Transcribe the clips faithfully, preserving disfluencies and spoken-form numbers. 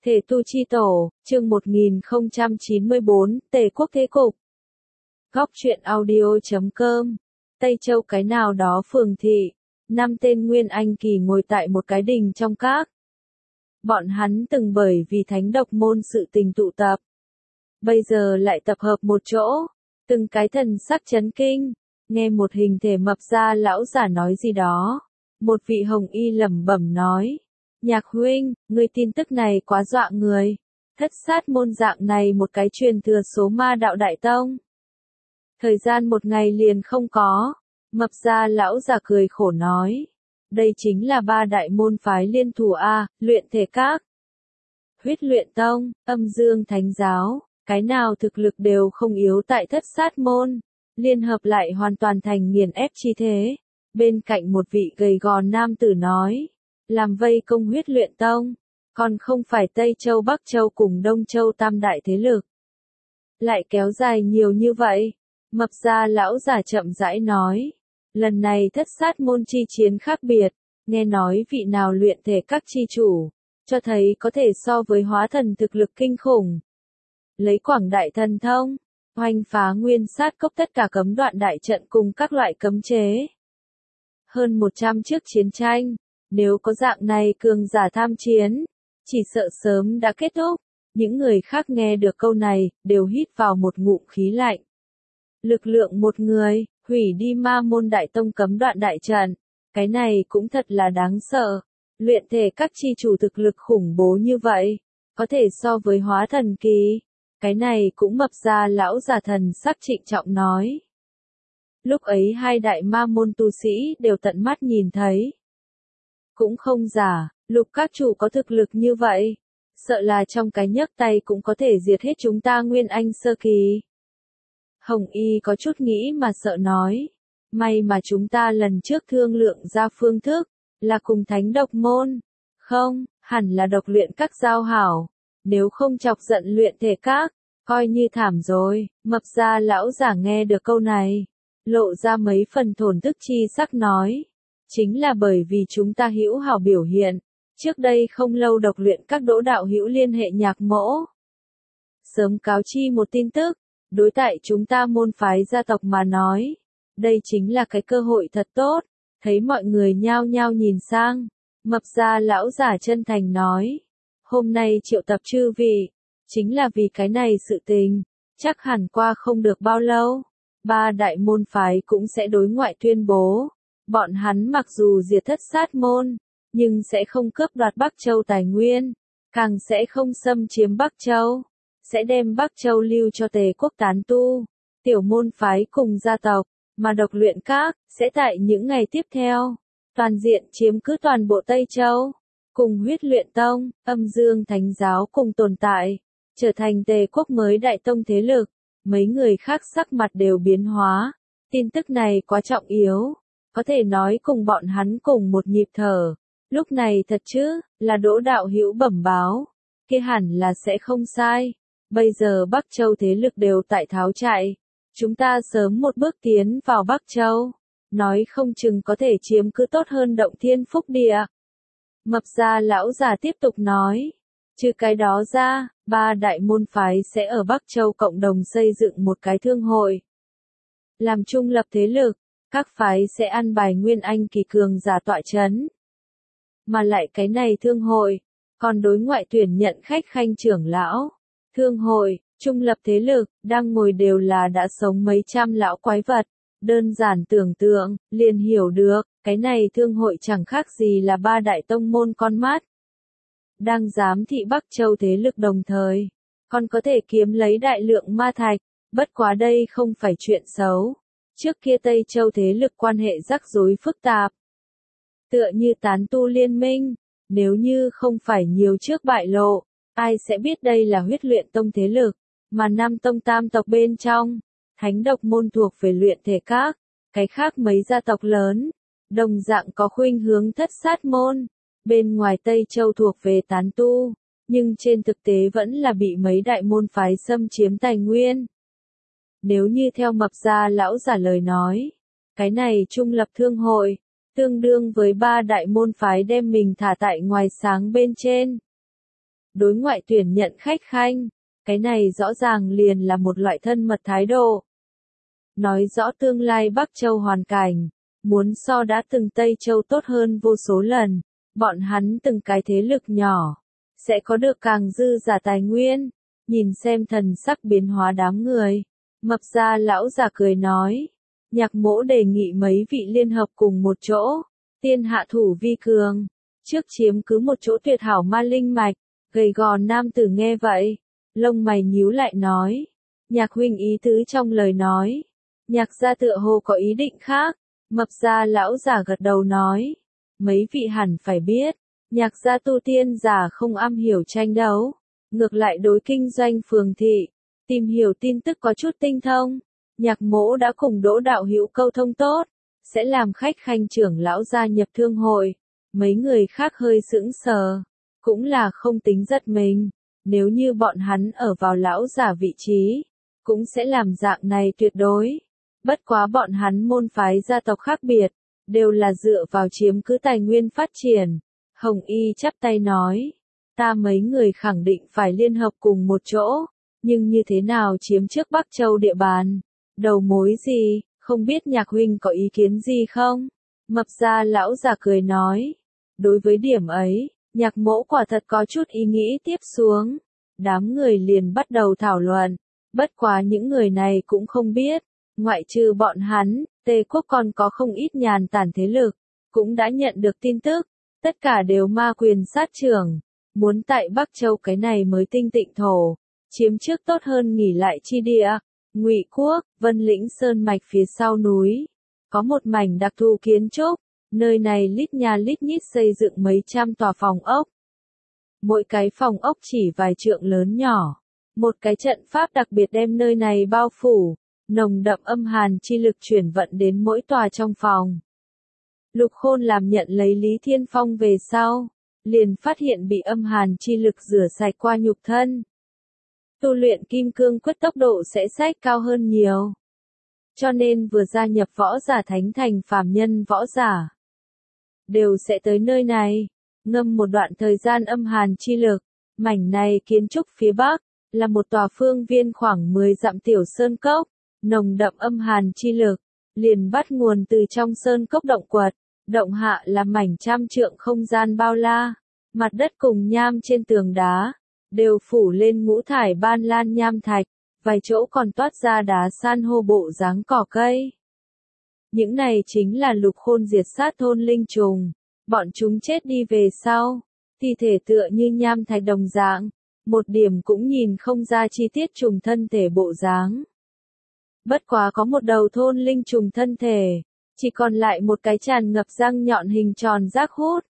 Thể tu chi tổ, chương một nghìn không trăm chín mươi bốn, Tề quốc thế cục. Góc truyện audio chấm com. Tây Châu cái nào đó phường thị, năm tên Nguyên Anh kỳ ngồi tại một cái đình trong các. Bọn hắn từng bởi vì thánh độc môn sự tình tụ tập. Bây giờ lại tập hợp một chỗ, từng cái thần sắc chấn kinh, nghe một hình thể mập ra lão giả nói gì đó. Một vị hồng y lẩm bẩm nói. Nhạc huynh, người tin tức này quá dọa người. Thất sát môn dạng này một cái truyền thừa số ma đạo đại tông. Thời gian một ngày liền không có. Mập ra lão già cười khổ nói. Đây chính là ba đại môn phái liên thủ A, luyện thể các. Huyết luyện tông, âm dương thánh giáo, cái nào thực lực đều không yếu tại thất sát môn. Liên hợp lại hoàn toàn thành nghiền ép chi thế. Bên cạnh một vị gầy gò nam tử nói. Làm vây công huyết luyện tông, còn không phải Tây Châu Bắc Châu cùng Đông Châu tam đại thế lực. Lại kéo dài nhiều như vậy, mập ra lão giả chậm rãi nói, lần này thất sát môn chi chiến khác biệt, nghe nói vị nào luyện thể các chi chủ, cho thấy có thể so với hóa thần thực lực kinh khủng. Lấy quảng đại thần thông, hoành phá nguyên sát cốc tất cả cấm đoạn đại trận cùng các loại cấm chế. Hơn một trăm trước chiến tranh. Nếu có dạng này cường giả tham chiến, chỉ sợ sớm đã kết thúc. Những người khác nghe được câu này, đều hít vào một ngụm khí lạnh. Lực lượng một người, hủy đi ma môn đại tông cấm đoạn đại trận. Cái này cũng thật là đáng sợ. Luyện thể các chi chủ thực lực khủng bố như vậy, có thể so với hóa thần kỳ. Cái này cũng mập ra lão già thần sắc trịnh trọng nói. Lúc ấy hai đại ma môn tu sĩ đều tận mắt nhìn thấy. Cũng không giả, lục các chủ có thực lực như vậy. Sợ là trong cái nhấc tay cũng có thể diệt hết chúng ta Nguyên Anh sơ kỳ. Hồng Y có chút nghĩ mà sợ nói. May mà chúng ta lần trước thương lượng ra phương thức, là cùng thánh độc môn. Không, hẳn là độc luyện các giao hảo. Nếu không chọc giận luyện thể các, coi như thảm rồi. Mập ra lão giả nghe được câu này. Lộ ra mấy phần thổn thức chi sắc nói. Chính là bởi vì chúng ta hữu hảo biểu hiện. Trước đây không lâu độc luyện các đỗ đạo hữu liên hệ nhạc mỗ. Sớm cáo chi một tin tức. Đối tại chúng ta môn phái gia tộc mà nói. Đây chính là cái cơ hội thật tốt. Thấy mọi người nhao nhao nhìn sang. Mập ra lão giả chân thành nói. Hôm nay triệu tập chư vị. Chính là vì cái này sự tình. Chắc hẳn qua không được bao lâu. Ba đại môn phái cũng sẽ đối ngoại tuyên bố. Bọn hắn mặc dù diệt thất sát môn, nhưng sẽ không cướp đoạt Bắc Châu tài nguyên, càng sẽ không xâm chiếm Bắc Châu, sẽ đem Bắc Châu lưu cho Tề quốc tán tu, tiểu môn phái cùng gia tộc, mà độc luyện các, sẽ tại những ngày tiếp theo, toàn diện chiếm cứ toàn bộ Tây Châu, cùng huyết luyện tông, âm dương thánh giáo cùng tồn tại, trở thành Tề quốc mới đại tông thế lực, mấy người khác sắc mặt đều biến hóa, tin tức này quá trọng yếu. Có thể nói cùng bọn hắn cùng một nhịp thở. Lúc này thật chứ, là đỗ đạo hữu bẩm báo. Kia hẳn là sẽ không sai. Bây giờ Bắc Châu thế lực đều tại tháo chạy. Chúng ta sớm một bước tiến vào Bắc Châu. Nói không chừng có thể chiếm cứ tốt hơn động thiên phúc địa. Mập ra lão già tiếp tục nói. Trừ cái đó ra, ba đại môn phái sẽ ở Bắc Châu cộng đồng xây dựng một cái thương hội. Làm trung lập thế lực. Các phái sẽ ăn bài Nguyên Anh kỳ cường giả tọa chấn. Mà lại cái này thương hội, còn đối ngoại tuyển nhận khách khanh trưởng lão. Thương hội, trung lập thế lực, đang ngồi đều là đã sống mấy trăm lão quái vật. Đơn giản tưởng tượng, liền hiểu được, cái này thương hội chẳng khác gì là ba đại tông môn con mắt. Đang giám thị Bắc Châu thế lực đồng thời, còn có thể kiếm lấy đại lượng ma thạch, bất quá đây không phải chuyện xấu. Trước kia Tây Châu thế lực quan hệ rắc rối phức tạp. Tựa như tán tu liên minh, nếu như không phải nhiều trước bại lộ, ai sẽ biết đây là huyết luyện tông thế lực, mà năm tông tam tộc bên trong, thánh độc môn thuộc về luyện thể các, cái khác mấy gia tộc lớn, đồng dạng có khuynh hướng thất sát môn, bên ngoài Tây Châu thuộc về tán tu, nhưng trên thực tế vẫn là bị mấy đại môn phái xâm chiếm tài nguyên. Nếu như theo mập ra lão giả lời nói, cái này trung lập thương hội, tương đương với ba đại môn phái đem mình thả tại ngoài sáng bên trên. đối ngoại tuyển nhận khách khanh, cái này rõ ràng liền là một loại thân mật thái độ. Nói rõ tương lai Bắc Châu hoàn cảnh, muốn so đã từng Tây Châu tốt hơn vô số lần, bọn hắn từng cái thế lực nhỏ, sẽ có được càng dư giả tài nguyên, nhìn xem thần sắc biến hóa đám người. Mập ra lão già cười nói, Nhạc Mỗ đề nghị mấy vị liên hợp cùng một chỗ, tiên hạ thủ vi cường, trước chiếm cứ một chỗ tuyệt hảo ma linh mạch. Gầy gò nam tử nghe vậy, lông mày nhíu lại nói, Nhạc huynh ý tứ trong lời nói, Nhạc gia tựa hồ có ý định khác. Mập ra lão giả gật đầu nói, mấy vị hẳn phải biết, Nhạc gia tu tiên giả không am hiểu tranh đấu, ngược lại đối kinh doanh phường thị, tìm hiểu tin tức có chút tinh thông. Nhạc Mỗ đã cùng Đỗ đạo hữu câu thông tốt, sẽ làm khách khanh trưởng lão gia nhập thương hội. Mấy người khác hơi sững sờ, cũng là không tính giật mình, nếu như bọn hắn ở vào lão giả vị trí, cũng sẽ làm dạng này tuyệt đối. Bất quá bọn hắn môn phái gia tộc khác biệt, đều là dựa vào chiếm cứ tài nguyên phát triển. Hồng Y chắp tay nói, ta mấy người khẳng định phải liên hợp cùng một chỗ, nhưng như thế nào chiếm trước Bắc Châu địa bàn, đầu mối gì, không biết Nhạc huynh có ý kiến gì không? Mập ra lão già cười nói, đối với điểm ấy, Nhạc Mỗ quả thật có chút ý nghĩ tiếp xuống. Đám người liền bắt đầu thảo luận, bất quá những người này cũng không biết, ngoại trừ bọn hắn, Tề quốc còn có không ít nhàn tản thế lực, cũng đã nhận được tin tức, tất cả đều ma quyền sát trưởng, muốn tại Bắc Châu cái này mới tinh tịnh thổ, chiếm trước tốt hơn nghỉ lại chi địa. Ngụy quốc, Vân Lĩnh Sơn mạch phía sau núi, có một mảnh đặc thù kiến trúc, nơi này lít nhà lít nhít xây dựng mấy trăm tòa phòng ốc. Mỗi cái phòng ốc chỉ vài trượng lớn nhỏ, một cái trận pháp đặc biệt đem nơi này bao phủ, nồng đậm âm hàn chi lực chuyển vận đến mỗi tòa trong phòng. Lục Khôn làm nhận lấy Lý Thiên Phong về sau, liền phát hiện bị âm hàn chi lực rửa sạch qua nhục thân. Tu luyện kim cương quyết tốc độ sẽ sách cao hơn nhiều. Cho nên vừa gia nhập võ giả thánh thành phàm nhân võ giả, đều sẽ tới nơi này, ngâm một đoạn thời gian âm hàn chi lực. Mảnh này kiến trúc phía bắc, là một tòa phương viên khoảng mười dặm tiểu sơn cốc, nồng đậm âm hàn chi lực, liền bắt nguồn từ trong sơn cốc động quật, động hạ là mảnh trăm trượng không gian bao la, mặt đất cùng nham trên tường đá, đều phủ lên ngũ thải ban lan nham thạch, vài chỗ còn toát ra đá san hô bộ dáng cỏ cây. Những này chính là Lục Khôn diệt sát thôn linh trùng, bọn chúng chết đi về sau, thi thể tựa như nham thạch đồng dạng, một điểm cũng nhìn không ra chi tiết trùng thân thể bộ dáng. Bất quá có một đầu thôn linh trùng thân thể, chỉ còn lại một cái tràn ngập răng nhọn hình tròn rác hút.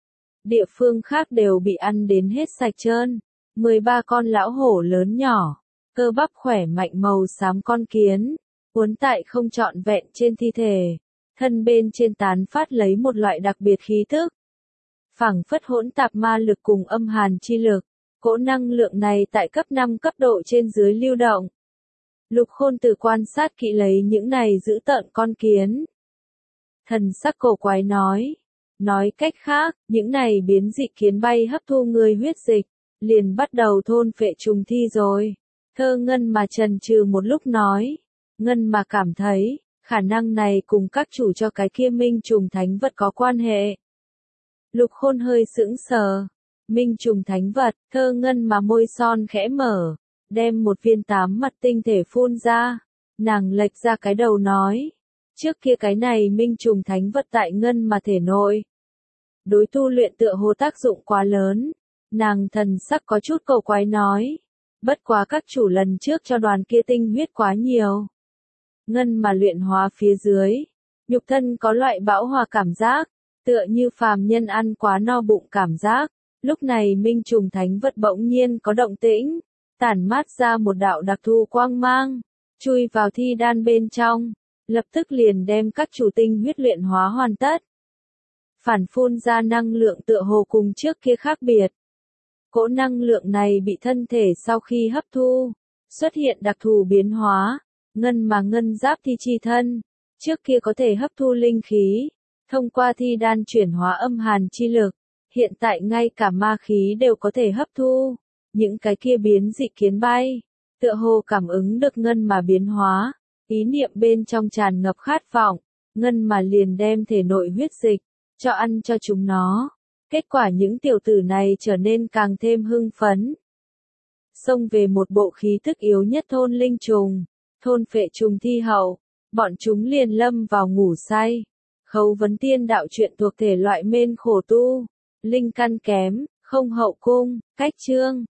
Địa phương khác đều bị ăn đến hết sạch trơn, mười ba con lão hổ lớn nhỏ, cơ bắp khỏe mạnh màu xám con kiến, uốn tại không trọn vẹn trên thi thể, thân bên trên tán phát lấy một loại đặc biệt khí thức. Phảng phất hỗn tạp ma lực cùng âm hàn chi lực, cỗ năng lượng này tại cấp năm cấp độ trên dưới lưu động. Lục Khôn từ quan sát kỹ lấy những này giữ tợn con kiến. Thần sắc cổ quái nói, nói cách khác, những này biến dị kiến bay hấp thu người huyết dịch, liền bắt đầu thôn phệ trùng thi rồi. Thơ Ngân mà chần chừ một lúc nói, Ngân mà cảm thấy, khả năng này cùng các chủ cho cái kia minh trùng thánh vật có quan hệ. Lục Khôn hơi sững sờ, minh trùng thánh vật, Thơ Ngân mà môi son khẽ mở, đem một viên tám mặt tinh thể phun ra, nàng lệch ra cái đầu nói, trước kia cái này minh trùng thánh vật tại Ngân mà thể nội. Đối tu luyện tựa hồ tác dụng quá lớn, nàng thần sắc có chút cầu quái nói, bất quá các chủ lần trước cho đoàn kia tinh huyết quá nhiều. Ngân mà luyện hóa phía dưới, nhục thân có loại bão hòa cảm giác, tựa như phàm nhân ăn quá no bụng cảm giác. Lúc này minh trùng thánh vật bỗng nhiên có động tĩnh, tản mát ra một đạo đặc thù quang mang, chui vào thi đan bên trong, lập tức liền đem các chủ tinh huyết luyện hóa hoàn tất. Phản phun ra năng lượng tựa hồ cùng trước kia khác biệt. Cỗ năng lượng này bị thân thể sau khi hấp thu, xuất hiện đặc thù biến hóa, ngân mà ngân giáp thi chi thân, trước kia có thể hấp thu linh khí, thông qua thi đan chuyển hóa âm hàn chi lực, Hiện tại ngay cả ma khí đều có thể hấp thu. Những cái kia biến dị kiến bay, tựa hồ cảm ứng được ngân mà biến hóa, ý niệm bên trong tràn ngập khát vọng, ngân mà liền đem thể nội huyết dịch, cho ăn cho chúng nó. Kết quả những tiểu tử này trở nên càng thêm hưng phấn. Xông về một bộ khí thức yếu nhất thôn linh trùng, thôn phệ trùng thi hậu, bọn chúng liền lâm vào ngủ say. Khấu vấn tiên đạo chuyện thuộc thể loại mên khổ tu, linh căn kém, không hậu cung, cách chương.